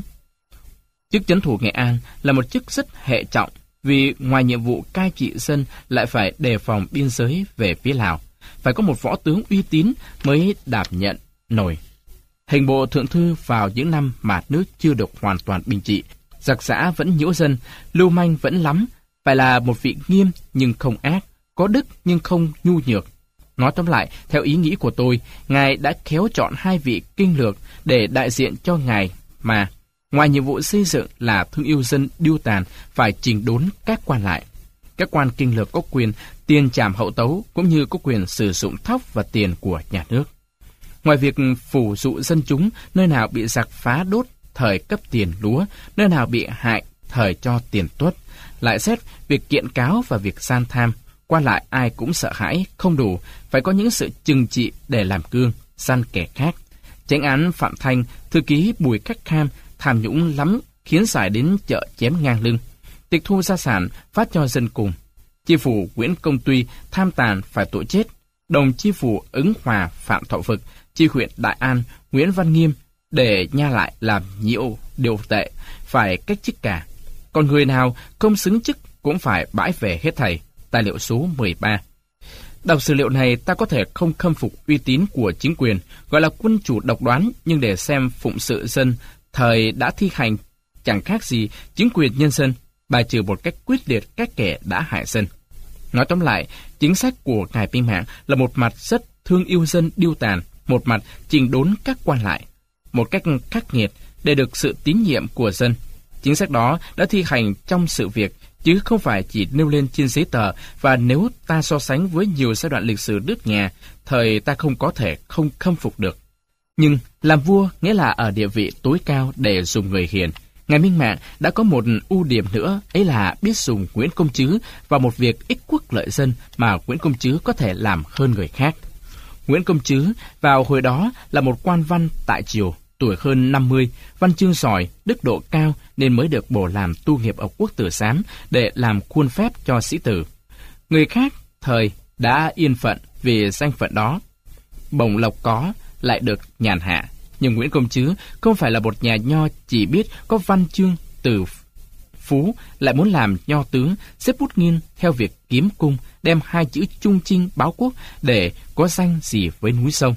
Chức chấn thủ Nghệ An là một chức rất hệ trọng, vì ngoài nhiệm vụ cai trị dân lại phải đề phòng biên giới về phía Lào. Phải có một võ tướng uy tín mới đảm nhận nổi. Hình bộ thượng thư vào những năm mà nước chưa được hoàn toàn bình trị, giặc giã vẫn nhiễu dân, lưu manh vẫn lắm, phải là một vị nghiêm nhưng không ác, có đức nhưng không nhu nhược. Nói tóm lại, theo ý nghĩ của tôi, ngài đã khéo chọn 2 vị kinh lược để đại diện cho ngài mà, ngoài nhiệm vụ xây dựng là thương yêu dân điêu tàn, phải chỉnh đốn các quan lại. Các quan kinh lược có quyền tiền trảm hậu tấu, cũng như có quyền sử dụng thóc và tiền của nhà nước. Ngoài việc phủ dụ dân chúng, nơi nào bị giặc phá đốt, thời cấp tiền lúa, nơi nào bị hại, thời cho tiền tuất. Lại xét việc kiện cáo và việc gian tham, quan lại ai cũng sợ hãi, không đủ, phải có những sự trừng trị để làm gương, săn kẻ khác. Chánh án Phạm Thanh, thư ký Bùi Khắc Kham tham nhũng lắm, khiến giải đến chợ chém ngang lưng. Tịch thu gia sản phát cho dân cùng. Chi phủ Nguyễn Công Tuy tham tàn phải tội chết. Đồng chi phủ Ứng Hòa Phạm Thọ Vực, chi huyện Đại An Nguyễn Văn Nghiêm để nha lại làm nhiễu điều tệ, phải cách chức cả. Còn người nào không xứng chức cũng phải bãi về hết thảy. Tài liệu số 13. Đọc sử liệu này, ta có thể không khâm phục uy tín của chính quyền, gọi là quân chủ độc đoán, nhưng để xem phụng sự dân thời đã thi hành chẳng khác gì chính quyền nhân dân, bài trừ một cách quyết liệt các kẻ đã hại dân. Nói tóm lại, chính sách của ngài Minh Mạng là một mặt rất thương yêu dân điêu tàn, một mặt chỉnh đốn các quan lại, một cách khắc nghiệt để được sự tín nhiệm của dân. Chính sách đó đã thi hành trong sự việc, chứ không phải chỉ nêu lên trên giấy tờ, và nếu ta so sánh với nhiều giai đoạn lịch sử nước nhà, thời ta không có thể không khâm phục được. Nhưng làm vua nghĩa là ở địa vị tối cao để dùng người hiền. Ngài Minh Mạng đã có một ưu điểm nữa, ấy là biết dùng Nguyễn Công Trứ vào một việc ích quốc lợi dân mà Nguyễn Công Trứ có thể làm hơn người khác. Nguyễn Công Trứ vào hồi đó là một quan văn tại triều, tuổi hơn 50, văn chương giỏi, đức độ cao nên mới được bổ làm tu nghiệp ở Quốc Tử Giám để làm khuôn phép cho sĩ tử. Người khác thời đã yên phận vì danh phận đó, bổng lộc có, lại được nhàn hạ. Nhưng Nguyễn Công Trứ không phải là một nhà nho chỉ biết có văn chương từ phú, lại muốn làm nho tướng, xếp bút nghiên theo việc kiếm cung, đem hai chữ trung trinh báo quốc để có danh gì với núi sông.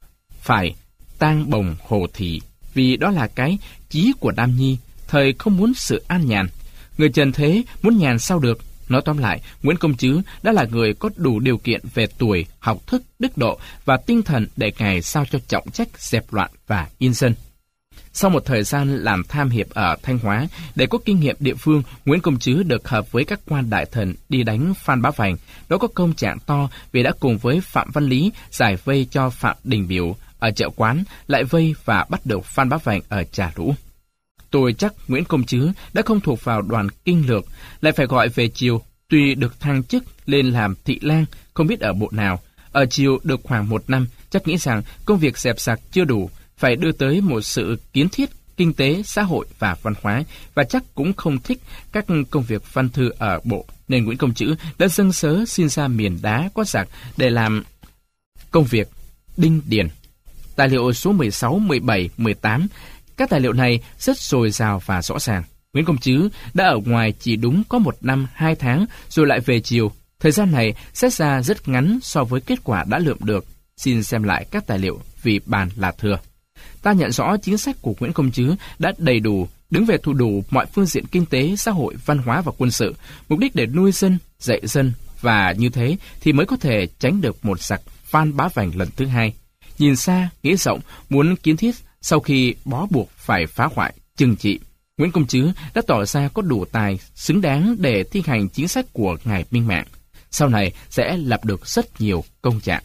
Phải tang bồng hồ thị, vì đó là cái chí của Nam Nhi, thời không muốn sự an nhàn. Người trần thế muốn nhàn sao được. Nói tóm lại, Nguyễn Công Trứ đã là người có đủ điều kiện về tuổi, học thức, đức độ và tinh thần để Ngài sao cho trọng trách dẹp loạn và yên dân. Sau một thời gian làm tham hiệp ở Thanh Hóa, để có kinh nghiệm địa phương, Nguyễn Công Trứ được hợp với các quan đại thần đi đánh Phan Bá Vành. Đó có công trạng to vì đã cùng với Phạm Văn Lý giải vây cho Phạm Đình Biểu ở Chợ Quán, lại vây và bắt được Phan Bá Vành ở Trà Lũ. Tôi chắc Nguyễn Công Trứ đã không thuộc vào đoàn kinh lược, lại phải gọi về triều, tuy được thăng chức lên làm thị lang, không biết ở bộ nào. Ở triều được khoảng 1 năm, chắc nghĩ rằng công việc dẹp sặc chưa đủ, phải đưa tới một sự kiến thiết kinh tế, xã hội và văn hóa, và chắc cũng không thích các công việc văn thư ở bộ, nên Nguyễn Công Trứ đã dâng sớ xin ra miền đá có giặc để làm công việc đinh điền. Tài liệu số 16, 17, 18, các tài liệu này rất dồi dào và rõ ràng. Nguyễn Công Trứ đã ở ngoài chỉ đúng có 1 năm 2 tháng rồi lại về triều. Thời gian này xét ra rất ngắn so với kết quả đã lượm được. Xin xem lại các tài liệu vì bàn là thừa. Ta nhận rõ chính sách của Nguyễn Công Trứ đã đầy đủ, đứng về thủ đủ mọi phương diện kinh tế, xã hội, văn hóa và quân sự, mục đích để nuôi dân, dạy dân, và như thế thì mới có thể tránh được một giặc Phan Bá Vành lần thứ hai. Nhìn xa, nghĩ rộng, muốn kiến thiết sau khi bó buộc phải phá hoại, trừng trị. Nguyễn Công Trứ đã tỏ ra có đủ tài, xứng đáng để thi hành chính sách của ngài Minh Mạng. Sau này sẽ lập được rất nhiều công trạng.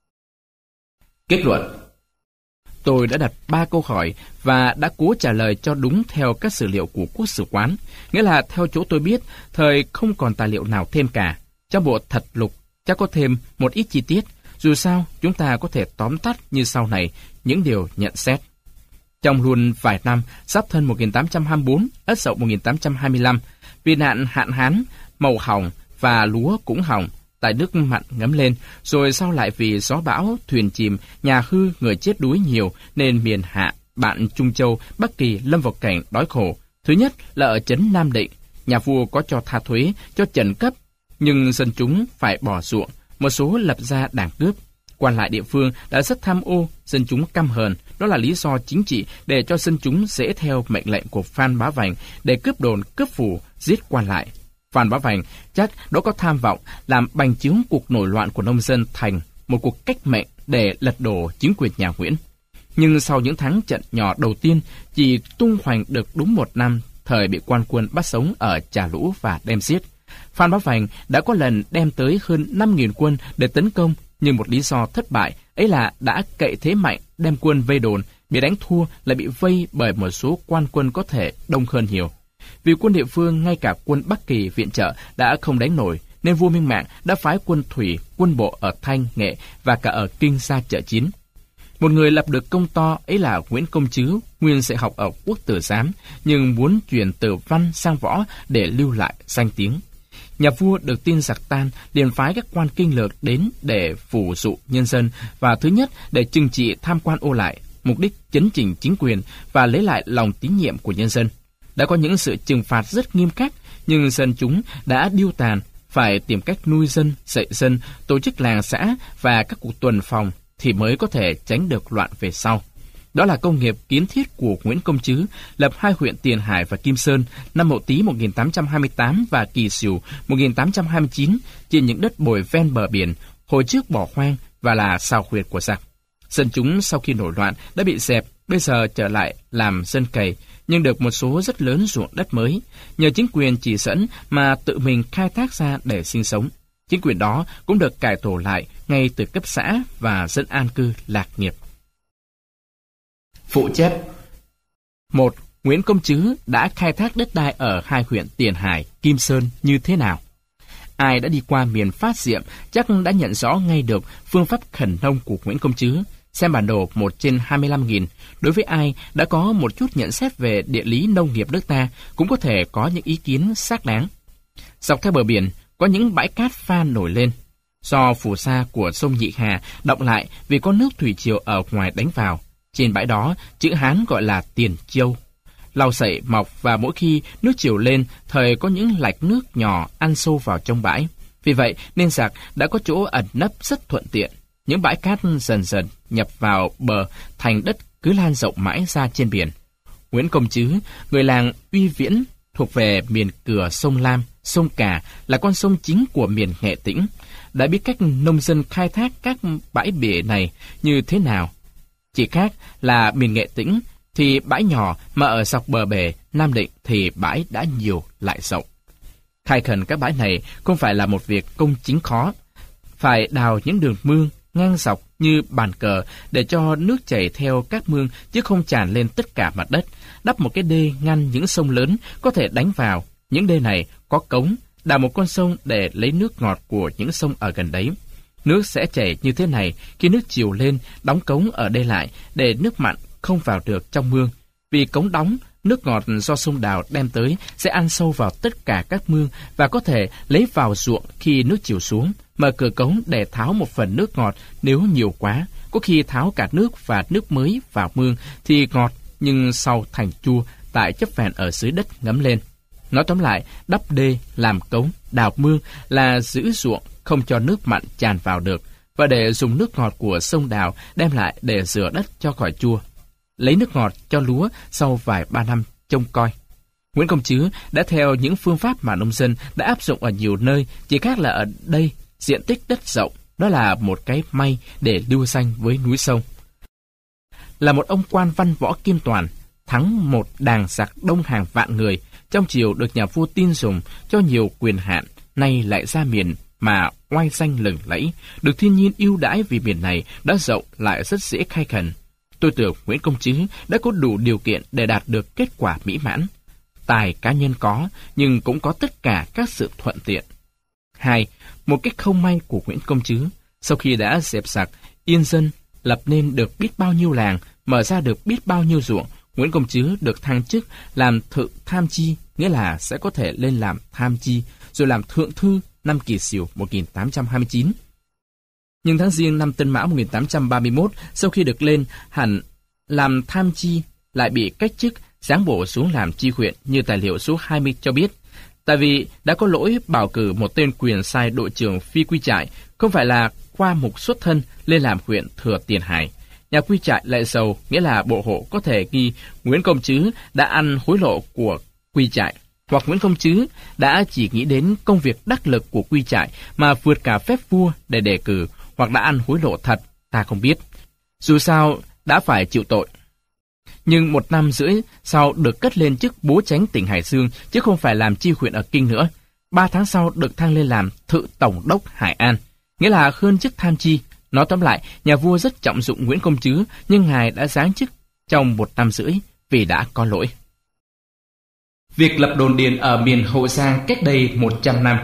Kết luận. Tôi đã đặt 3 câu hỏi và đã cố trả lời cho đúng theo các sử liệu của Quốc Sử Quán. Nghĩa là theo chỗ tôi biết, thời không còn tài liệu nào thêm cả. Trong bộ thật lục chắc có thêm một ít chi tiết. Dù sao, chúng ta có thể tóm tắt như sau này những điều nhận xét. Trong luôn vài năm, Giáp Thân 1824, Ất Dậu 1825, vì nạn hạn hán, màu hỏng và lúa cũng hỏng, tại nước mặn ngấm lên, rồi sau lại vì gió bão, thuyền chìm, nhà hư, người chết đuối nhiều, nên miền Hạ, bạn Trung Châu, Bắc Kỳ lâm vào cảnh đói khổ. Thứ nhất là ở trấn Nam Định, nhà vua có cho tha thuế, cho trần cấp, nhưng dân chúng phải bỏ ruộng, một số lập ra đảng cướp. Quan lại địa phương đã rất tham ô, dân chúng căm hờn, đó là lý do chính trị để cho dân chúng dễ theo mệnh lệnh của Phan Bá Vành để cướp đồn, cướp phủ, giết quan lại. Phan Bá Vành chắc đó có tham vọng làm bành trướng cuộc nổi loạn của nông dân thành một cuộc cách mệnh để lật đổ chính quyền nhà Nguyễn. Nhưng sau những thắng trận nhỏ đầu tiên, chỉ tung hoành được đúng 1 năm, thời bị quan quân bắt sống ở Trà Lũ và đem giết. Phan Bá Vành đã có lần đem tới hơn 5.000 quân để tấn công, nhưng một lý do thất bại ấy là đã cậy thế mạnh đem quân vây đồn, bị đánh thua lại bị vây bởi một số quan quân có thể đông hơn nhiều. Vì quân địa phương ngay cả quân Bắc Kỳ viện trợ đã không đánh nổi, nên vua Minh Mạng đã phái quân thủy, quân bộ ở Thanh, Nghệ và cả ở Kinh ra trợ chiến. Một người lập được công to ấy là Nguyễn Công Trứ, nguyên dạy học ở Quốc Tử Giám, nhưng muốn chuyển từ văn sang võ để lưu lại danh tiếng. Nhà vua được tin giặc tan, liền phái các quan kinh lược đến để phủ dụ nhân dân, và thứ nhất để trừng trị tham quan ô lại, mục đích chấn chỉnh chính quyền và lấy lại lòng tín nhiệm của nhân dân. Đã có những sự trừng phạt rất nghiêm khắc, nhưng dân chúng đã điêu tàn, phải tìm cách nuôi dân, dạy dân, tổ chức làng xã và các cuộc tuần phòng thì mới có thể tránh được loạn về sau. Đó là công nghiệp kiến thiết của Nguyễn Công Trứ, lập 2 huyện Tiền Hải và Kim Sơn năm Mậu Tý 1828 và Kỳ Sửu 1829 trên những đất bồi ven bờ biển, hồi trước bỏ hoang và là sao huyệt của giặc. Dân chúng sau khi nổi loạn đã bị dẹp, bây giờ trở lại làm dân cày, nhưng được một số rất lớn ruộng đất mới, nhờ chính quyền chỉ dẫn mà tự mình khai thác ra để sinh sống. Chính quyền đó cũng được cải tổ lại ngay từ cấp xã và dân an cư lạc nghiệp. Phụ chép. 1. Nguyễn Công Trứ đã khai thác đất đai ở 2 huyện Tiền Hải, Kim Sơn như thế nào? Ai đã đi qua miền Phát Diệm chắc đã nhận rõ ngay được phương pháp khẩn nông của Nguyễn Công Trứ. Xem bản đồ 1/25.000, đối với ai đã có một chút nhận xét về địa lý nông nghiệp nước ta cũng có thể có những ý kiến xác đáng. Dọc theo bờ biển có những bãi cát pha nổi lên, do phù sa của sông Nhị Hà đọng lại vì có nước thủy triều ở ngoài đánh vào. Trên bãi đó, chữ Hán gọi là Tiền Châu. Lau sậy mọc và mỗi khi nước triều lên, thời có những lạch nước nhỏ ăn sâu vào trong bãi. Vì vậy nên giặc đã có chỗ ẩn nấp rất thuận tiện. Những bãi cát dần dần nhập vào bờ thành đất cứ lan rộng mãi ra trên biển. Nguyễn Công Trứ, người làng Uy Viễn, thuộc về miền cửa sông Lam, sông Cà là con sông chính của miền Nghệ Tĩnh, đã biết cách nông dân khai thác các bãi bể này như thế nào. Chỉ khác là miền Nghệ Tĩnh thì bãi nhỏ, mà ở dọc bờ bể Nam Định thì bãi đã nhiều lại rộng. Khai khẩn các bãi này không phải là một việc công chính khó. Phải đào những đường mương ngang dọc như bàn cờ để cho nước chảy theo các mương chứ không tràn lên tất cả mặt đất. Đắp một cái đê ngăn những sông lớn có thể đánh vào. Những đê này có cống, đào một con sông để lấy nước ngọt của những sông ở gần đấy. Nước sẽ chảy như thế này, khi nước triều lên, đóng cống ở đê lại để nước mặn không vào được trong mương. Vì cống đóng, nước ngọt do sông đào đem tới sẽ ăn sâu vào tất cả các mương và có thể lấy vào ruộng khi nước triều xuống. Mở cửa cống để tháo một phần nước ngọt nếu nhiều quá. Có khi tháo cả nước và nước mới vào mương thì ngọt, nhưng sau thành chua tại chất phèn ở dưới đất ngấm lên. Nói tóm lại, đắp đê, làm cống, đào mương là giữ ruộng không cho nước mặn tràn vào được, và để dùng nước ngọt của sông đào đem lại để rửa đất cho khỏi chua. Lấy nước ngọt cho lúa sau vài ba năm trông coi. Nguyễn Công Trứ đã theo những phương pháp mà nông dân đã áp dụng ở nhiều nơi, chỉ khác là ở đây diện tích đất rộng, đó là một cái may để lưu danh với núi sông. Là một ông quan văn võ kim toàn, thắng một đàng giặc đông hàng vạn người, trong triều được nhà vua tin dùng cho nhiều quyền hạn, nay lại ra miền mà oai danh lừng lẫy, được thiên nhiên ưu đãi vì miền này đã rộng lại rất dễ khai khẩn. Tôi tưởng Nguyễn Công Trứ đã có đủ điều kiện để đạt được kết quả mỹ mãn. Tài cá nhân có, nhưng cũng có tất cả các sự thuận tiện. 2. Một cách không may của Nguyễn Công Trứ, sau khi đã dẹp giặc, yên dân, lập nên được biết bao nhiêu làng, mở ra được biết bao nhiêu ruộng, Nguyễn Công Trứ được thăng chức làm thượng tham chi, nghĩa là sẽ có thể lên làm tham chi, rồi làm thượng thư năm Kỷ Sửu 1829. Nhưng tháng Giêng năm Tân Mão 1831, sau khi được lên hẳn làm tham chi, lại bị cách chức, giáng bổ xuống làm chi huyện như tài liệu số 20 cho biết. Tại vì đã có lỗi bảo cử một tên quyền sai đội trưởng Phi Quy Trại, không phải là qua mục xuất thân lên làm huyện Thừa Tiền Hải. Nhà Quy Trại lại giàu, nghĩa là bộ hộ có thể ghi Nguyễn Công Trứ đã ăn hối lộ của Quy Trại, hoặc Nguyễn Công Trứ đã chỉ nghĩ đến công việc đắc lực của Quy Trại mà vượt cả phép vua để đề cử, hoặc đã ăn hối lộ thật, ta không biết. Dù sao, đã phải chịu tội. Nhưng 1 năm rưỡi sau được cất lên chức bố chánh tỉnh Hải Dương, chứ không phải làm chi huyện ở Kinh nữa. 3 tháng sau được thăng lên làm thự tổng đốc Hải An, nghĩa là hơn chức tham chi. Nói tóm lại, nhà vua rất trọng dụng Nguyễn Công Trứ, nhưng ngài đã giáng chức trong 1 năm rưỡi vì đã có lỗi. Việc lập đồn điền ở miền Hậu Giang cách đây 100 năm.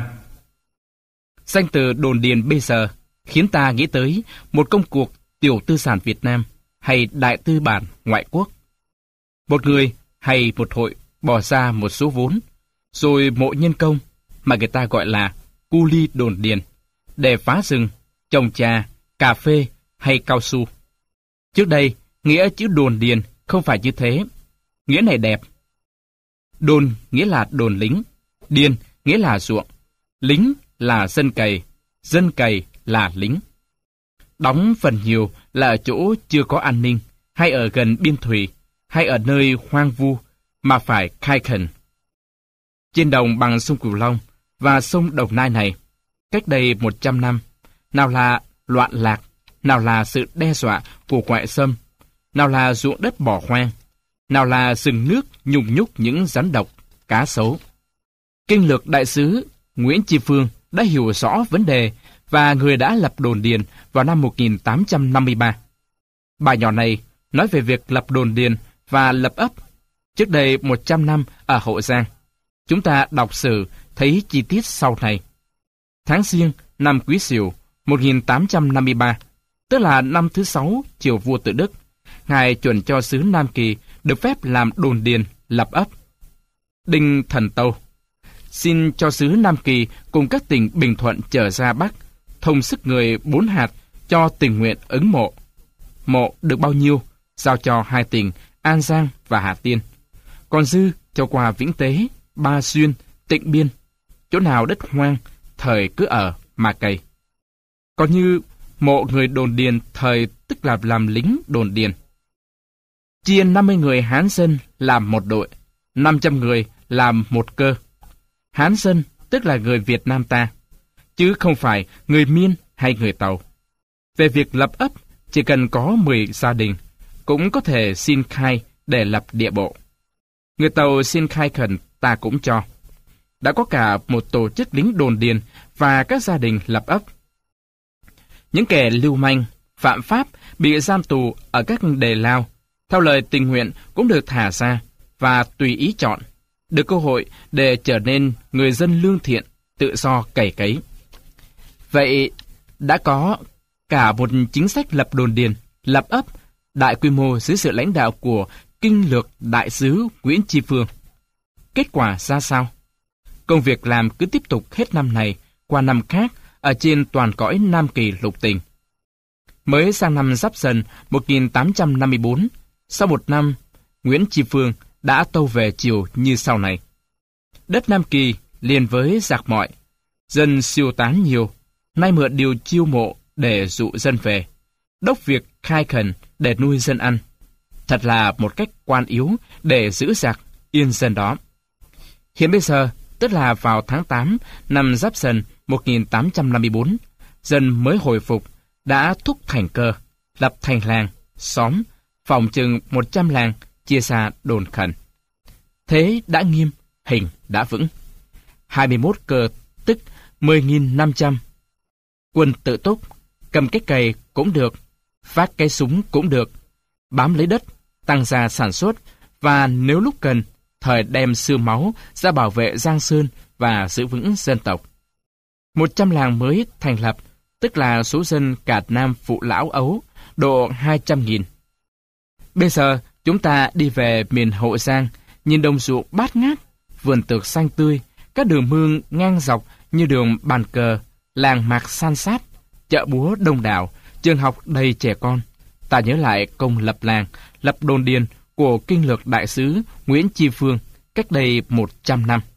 Danh từ đồn điền bây giờ khiến ta nghĩ tới một công cuộc tiểu tư sản Việt Nam hay đại tư bản ngoại quốc. Một người hay một hội bỏ ra một số vốn, rồi mộ nhân công mà người ta gọi là cu li đồn điền để phá rừng, trồng trà, cà phê hay cao su. Trước đây, nghĩa chữ đồn điền không phải như thế. Nghĩa này đẹp. Đồn nghĩa là đồn lính, điền nghĩa là ruộng, lính là dân cày là lính. Đóng phần nhiều là ở chỗ chưa có an ninh, hay ở gần biên thùy, hay ở nơi hoang vu mà phải khai khẩn. Trên đồng bằng sông Cửu Long và sông Đồng Nai này, cách đây 100 năm, nào là loạn lạc, nào là sự đe dọa của ngoại xâm, nào là ruộng đất bỏ hoang, nào là rừng nước nhung nhúc những rắn độc, cá sấu. Kinh lược đại sứ Nguyễn Tri Phương đã hiểu rõ vấn đề và người đã lập đồn điền vào năm 1853. Bài nhỏ này nói về việc lập đồn điền và lập ấp trước đây 100 năm ở Hậu Giang. Chúng ta đọc sử thấy chi tiết sau này. Tháng Giêng năm Quý Sửu 1853, tức là năm thứ 6 triều vua Tự Đức, Ngài chuẩn cho xứ Nam Kỳ được phép làm đồn điền, lập ấp. Đinh Thần Tâu xin cho xứ Nam Kỳ cùng các tỉnh Bình Thuận trở ra Bắc, thông sức người 4 hạt cho tình nguyện ứng mộ. Mộ được bao nhiêu, giao cho 2 tỉnh An Giang và Hà Tiên. Còn dư cho qua Vĩnh Tế, Ba Xuyên, Tịnh Biên, chỗ nào đất hoang, thời cứ ở mà cày. Còn như mộ người đồn điền thời tức là làm lính đồn điền. Chia 50 người Hán dân làm một đội, 500 người làm một cơ. Hán dân tức là người Việt Nam ta, chứ không phải người Miên hay người Tàu. Về việc lập ấp, chỉ cần có 10 gia đình, cũng có thể xin khai để lập địa bộ. Người Tàu xin khai khẩn ta cũng cho. Đã có cả một tổ chức lính đồn điền và các gia đình lập ấp. Những kẻ lưu manh, phạm pháp bị giam tù ở các đề lao, theo lời tình nguyện cũng được thả ra và tùy ý chọn, được cơ hội để trở nên người dân lương thiện, tự do cày cấy. Vậy đã có cả một chính sách lập đồn điền, lập ấp đại quy mô dưới sự lãnh đạo của kinh lược đại sứ Nguyễn Tri Phương. Kết quả ra sao? Công việc làm cứ tiếp tục hết năm này qua năm khác ở trên toàn cõi Nam Kỳ lục tỉnh. Mới sang năm Giáp Dần 1854, sau một năm, Nguyễn Tri Phương đã tâu về triều như sau này. Đất Nam Kỳ liền với giặc mọi, dân siêu tán nhiều, nay mượn điều chiêu mộ để dụ dân về, đốc việc khai khẩn để nuôi dân ăn. Thật là một cách quan yếu để giữ giặc, yên dân đó. Hiện bây giờ, tức là vào tháng 8 năm Giáp Dần 1854, dân mới hồi phục, đã thúc thành cơ, lập thành làng, xóm, phòng chừng 100 làng, chia ra đồn khẩn. Thế đã nghiêm, hình đã vững. 21 cơ tức 10.500. Quân tự túc, cầm cái cày cũng được, vác cái súng cũng được, bám lấy đất, tăng gia sản xuất, và nếu lúc cần, thời đem xương máu ra bảo vệ Giang Sơn và giữ vững dân tộc. 100 làng mới thành lập, tức là số dân cả Nam phụ lão ấu, độ 200.000. Bây giờ, chúng ta đi về miền Hậu Giang, nhìn đồng ruộng bát ngát, vườn tược xanh tươi, các đường mương ngang dọc như đường bàn cờ, làng mạc san sát, chợ búa đông đảo, trường học đầy trẻ con. Ta nhớ lại công lập làng, lập đồn điền của kinh lược đại sứ Nguyễn Tri Phương cách đây 100 năm.